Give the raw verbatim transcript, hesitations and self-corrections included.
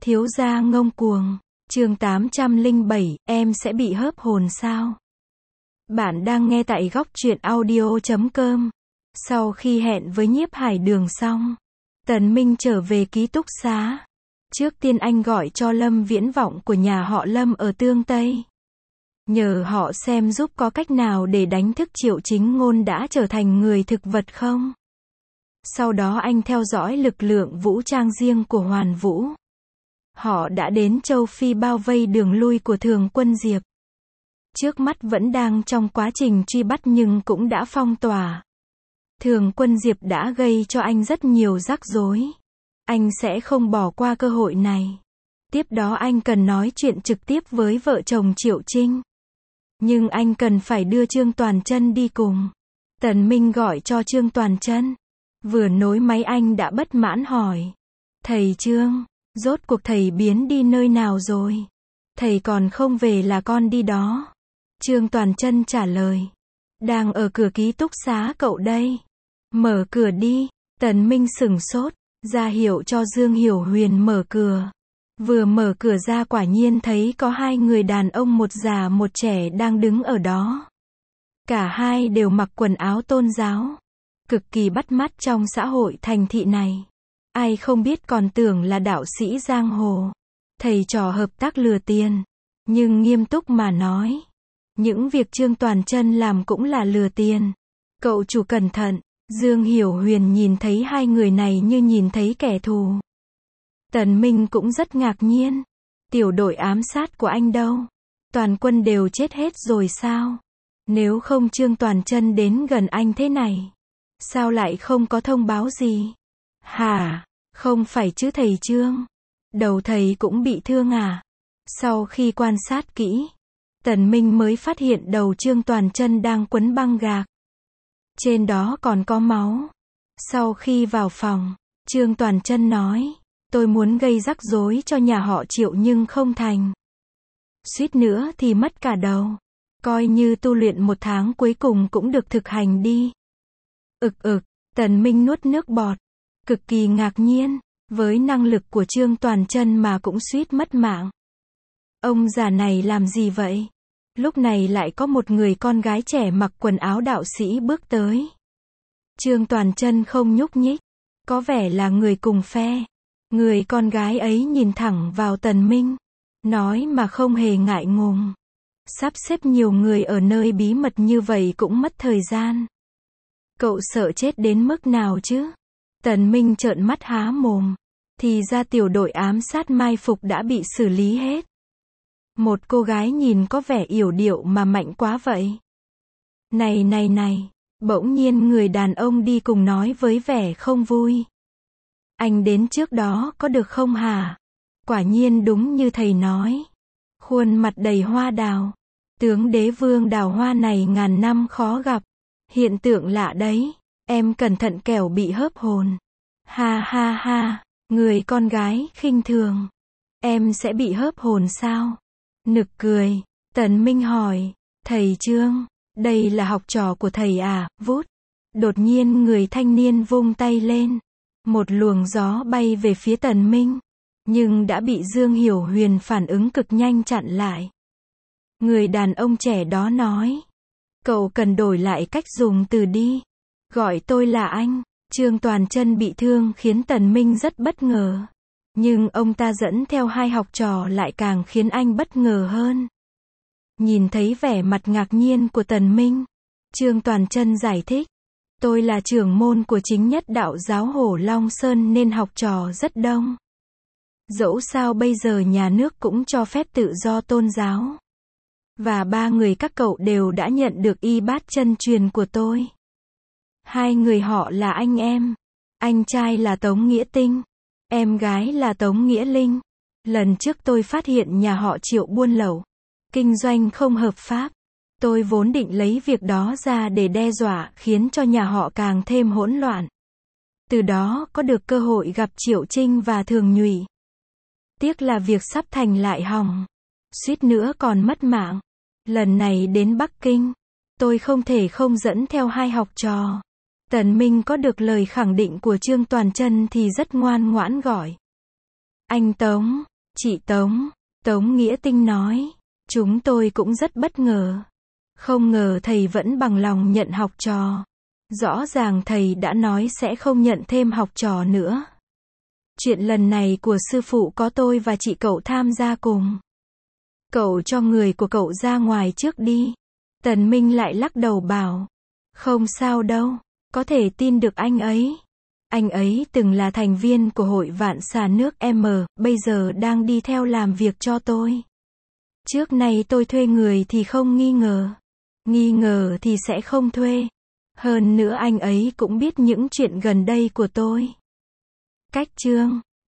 Thiếu gia ngông cuồng. Chương tám trăm lẻ bảy, em sẽ bị hớp hồn sao? Bạn đang nghe tại góc truyện audio chấm com. Sau khi hẹn với Nhiếp Hải Đường xong, Tần Minh trở về ký túc xá. Trước tiên anh gọi cho Lâm Viễn Vọng của nhà họ Lâm ở Tương Tây. Nhờ họ xem giúp có cách nào để đánh thức Triệu Chính Ngôn đã trở thành người thực vật không. Sau đó anh theo dõi lực lượng vũ trang riêng của Hoàn Vũ. Họ đã đến châu Phi bao vây đường lui của Thường Quân Diệp. Trước mắt vẫn đang trong quá trình truy bắt nhưng cũng đã phong tỏa. Thường Quân Diệp đã gây cho anh rất nhiều rắc rối. Anh sẽ không bỏ qua cơ hội này. Tiếp đó anh cần nói chuyện trực tiếp với vợ chồng Triệu Trinh. Nhưng anh cần phải đưa Trương Toàn Chân đi cùng. Tần Minh gọi cho Trương Toàn Chân. Vừa nối máy anh đã bất mãn hỏi. Thầy Trương, rốt cuộc thầy biến đi nơi nào rồi? Thầy còn không về là con đi đó. Trương Toàn Chân trả lời. Đang ở cửa ký túc xá cậu đây. Mở cửa đi. Tần Minh sửng sốt, ra hiệu cho Dương Hiểu Huyền mở cửa. Vừa mở cửa ra quả nhiên thấy có hai người đàn ông một già một trẻ đang đứng ở đó. Cả hai đều mặc quần áo tôn giáo. Cực kỳ bắt mắt trong xã hội thành thị này. Ai không biết còn tưởng là đạo sĩ giang hồ. Thầy trò hợp tác lừa tiền. Nhưng nghiêm túc mà nói, những việc Trương Toàn Chân làm cũng là lừa tiền. Cậu chủ cẩn thận. Dương Hiểu Huyền nhìn thấy hai người này như nhìn thấy kẻ thù. Tần Minh cũng rất ngạc nhiên. Tiểu đội ám sát của anh đâu? Toàn quân đều chết hết rồi sao? Nếu không Trương Toàn Chân đến gần anh thế này, sao lại không có thông báo gì? Hả? Không phải chứ thầy Trương? Đầu thầy cũng bị thương à? Sau khi quan sát kỹ, Tần Minh mới phát hiện đầu Trương Toàn Chân đang quấn băng gạc. Trên đó còn có máu. Sau khi vào phòng, Trương Toàn Chân nói, tôi muốn gây rắc rối cho nhà họ Triệu nhưng không thành. Suýt nữa thì mất cả đầu. Coi như tu luyện một tháng cuối cùng cũng được thực hành đi. Ực ực, Tần Minh nuốt nước bọt. Cực kỳ ngạc nhiên, với năng lực của Trương Toàn Chân mà cũng suýt mất mạng. Ông già này làm gì vậy? Lúc này lại có một người con gái trẻ mặc quần áo đạo sĩ bước tới. Trương Toàn Chân không nhúc nhích, có vẻ là người cùng phe. Người con gái ấy nhìn thẳng vào Tần Minh, nói mà không hề ngại ngùng. Sắp xếp nhiều người ở nơi bí mật như vậy cũng mất thời gian. Cậu sợ chết đến mức nào chứ? Tần Minh trợn mắt há mồm. Thì ra tiểu đội ám sát mai phục đã bị xử lý hết. Một cô gái nhìn có vẻ yểu điệu mà mạnh quá vậy. Này này này, bỗng nhiên người đàn ông đi cùng nói với vẻ không vui. Anh đến trước đó có được không hả? Quả nhiên đúng như thầy nói. Khuôn mặt đầy hoa đào. Tướng đế vương đào hoa này ngàn năm khó gặp. Hiện tượng lạ đấy. Em cẩn thận kẻo bị hớp hồn. Ha ha ha, người con gái khinh thường. Em sẽ bị hớp hồn sao? Nực cười. Tần Minh hỏi, thầy Trương, đây là học trò của thầy à? Vút. Đột nhiên người thanh niên vung tay lên. Một luồng gió bay về phía Tần Minh. Nhưng đã bị Dương Hiểu Huyền phản ứng cực nhanh chặn lại. Người đàn ông trẻ đó nói, cậu cần đổi lại cách dùng từ đi. Gọi tôi là anh. Trương Toàn Chân bị thương khiến Tần Minh rất bất ngờ. Nhưng ông ta dẫn theo hai học trò lại càng khiến anh bất ngờ hơn. Nhìn thấy vẻ mặt ngạc nhiên của Tần Minh, Trương Toàn Chân giải thích. Tôi là trưởng môn của chính nhất đạo giáo Hổ Long Sơn nên học trò rất đông. Dẫu sao bây giờ nhà nước cũng cho phép tự do tôn giáo. Và ba người các cậu đều đã nhận được y bát chân truyền của tôi. Hai người họ là anh em. Anh trai là Tống Nghĩa Tinh. Em gái là Tống Nghĩa Linh. Lần trước tôi phát hiện nhà họ Triệu buôn lậu, kinh doanh không hợp pháp. Tôi vốn định lấy việc đó ra để đe dọa khiến cho nhà họ càng thêm hỗn loạn. Từ đó có được cơ hội gặp Triệu Trinh và Thường Nhụy. Tiếc là việc sắp thành lại hỏng. Suýt nữa còn mất mạng. Lần này đến Bắc Kinh, tôi không thể không dẫn theo hai học trò. Tần Minh có được lời khẳng định của Trương Toàn Chân thì rất ngoan ngoãn gọi. Anh Tống, Chị Tống, Tống Nghĩa Tinh nói, chúng tôi cũng rất bất ngờ. Không ngờ thầy vẫn bằng lòng nhận học trò. Rõ ràng thầy đã nói sẽ không nhận thêm học trò nữa. Chuyện lần này của sư phụ có tôi và chị cậu tham gia cùng. Cậu cho người của cậu ra ngoài trước đi. Tần Minh lại lắc đầu bảo, không sao đâu, có thể tin được anh ấy. Anh ấy từng là thành viên của hội vạn xà nước M, bây giờ đang đi theo làm việc cho tôi. Trước nay tôi thuê người thì không nghi ngờ. Nghi ngờ thì sẽ không thuê. Hơn nữa anh ấy cũng biết những chuyện gần đây của tôi. Cách chương